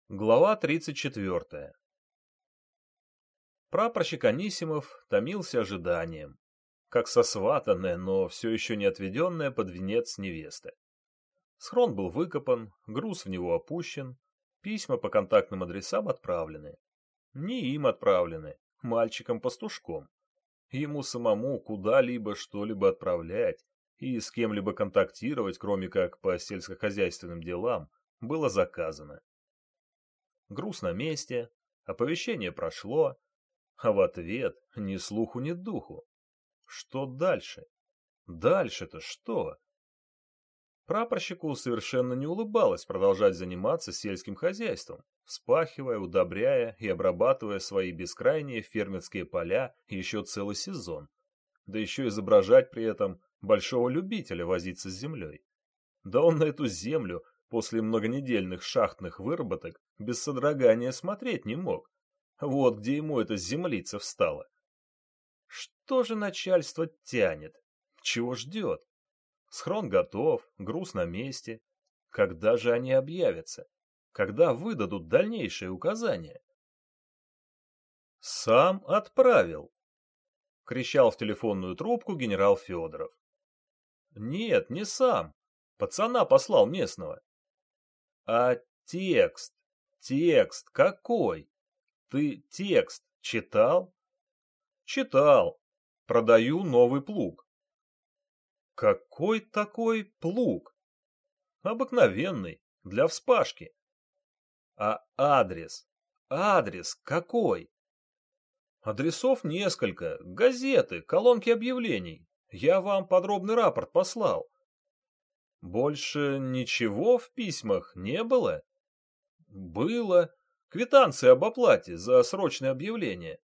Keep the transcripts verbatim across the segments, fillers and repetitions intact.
Глава тридцать четвёртая. Прапорщик Анисимов томился ожиданием, как сосватанная, но все еще не отведенная под венец невеста. Схрон был выкопан, груз в него опущен, письма по контактным адресам отправлены. Не им отправлены, мальчиком-пастушком. Ему самому куда-либо что-либо отправлять и с кем-либо контактировать, кроме как по сельскохозяйственным делам, было заказано. Груз на месте, оповещение прошло, а в ответ ни слуху, ни духу. Что дальше? Дальше-то что? Прапорщику совершенно не улыбалось продолжать заниматься сельским хозяйством, вспахивая, удобряя и обрабатывая свои бескрайние фермерские поля еще целый сезон, да еще изображать при этом большого любителя возиться с землей. Да он на эту землю после многонедельных шахтных выработок без содрогания смотреть не мог. Вот где ему эта землица встала. Что же начальство тянет? Чего ждет? Схрон готов, груз на месте. Когда же они объявятся? Когда выдадут дальнейшие указания? «Сам отправил!» — кричал в телефонную трубку генерал Федоров. «Нет, не сам. Пацана послал местного». «А текст? Текст какой? Ты текст читал?» «Читал. Продаю новый плуг». «Какой такой плуг?» «Обыкновенный, для вспашки». «А адрес? Адрес какой?» «Адресов несколько, газеты, колонки объявлений. Я вам подробный рапорт послал». «Больше ничего в письмах не было?» «Было. Квитанция об оплате за срочное объявление».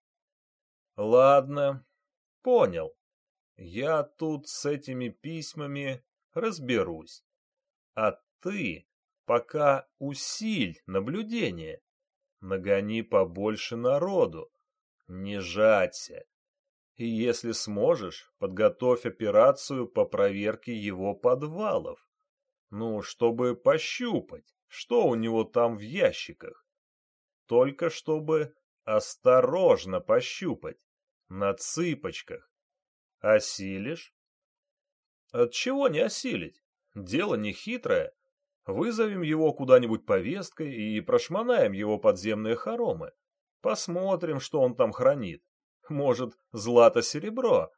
«Ладно, понял. Я тут с этими письмами разберусь. А ты пока усиль наблюдение. Нагони побольше народу. Не жаться. И если сможешь, подготовь операцию по проверке его подвалов. Ну, чтобы пощупать, что у него там в ящиках. Только чтобы осторожно пощупать, на цыпочках. Осилишь? Отчего не осилить? Дело не хитрое. Вызовем его куда-нибудь повесткой и прошмонаем его подземные хоромы. Посмотрим, что он там хранит. Может, злато-серебро?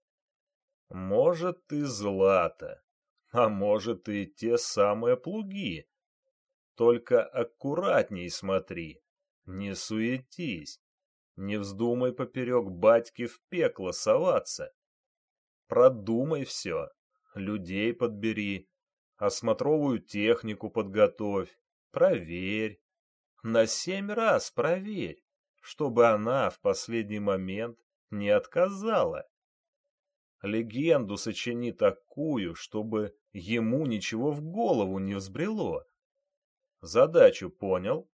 Может, и злато. А может, и те самые плуги. Только аккуратней смотри. Не суетись. Не вздумай поперек батьки в пекло соваться. Продумай все. Людей подбери. Осмотровую технику подготовь. Проверь. На семь раз проверь, чтобы она в последний момент не отказала. Легенду сочини такую, чтобы ему ничего в голову не взбрело. Задачу понял?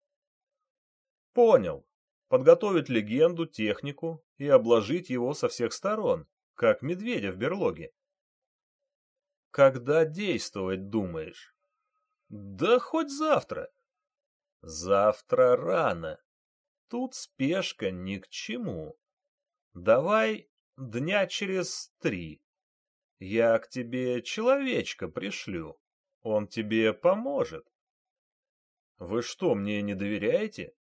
Понял. Подготовить легенду, технику и обложить его со всех сторон, как медведя в берлоге. Когда действовать думаешь? Да хоть завтра. Завтра рано. Тут спешка ни к чему. Давай дня через три. Я к тебе человечка пришлю. Он тебе поможет. Вы что, мне не доверяете?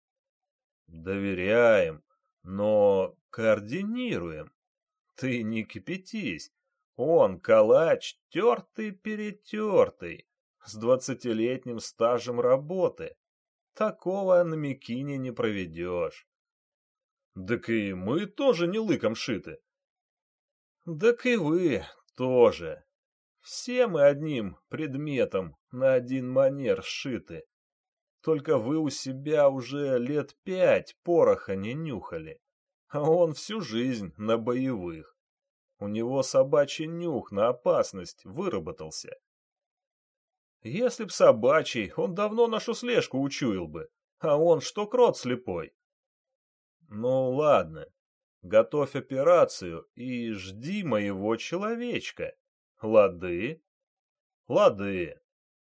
Доверяем, но координируем. Ты не кипятись. Он калач тертый-перетертый, с двадцатилетним стажем работы. Такого на Микине не проведешь. Так и мы тоже не лыком шиты. Так и вы тоже. Все мы одним предметом на один манер сшиты. Только вы у себя уже лет пять пороха не нюхали, а он всю жизнь на боевых. У него собачий нюх на опасность выработался. Если б собачий, он давно нашу слежку учуял бы, а он что крот слепой. Ну ладно, готовь операцию и жди моего человечка. Лады? Лады.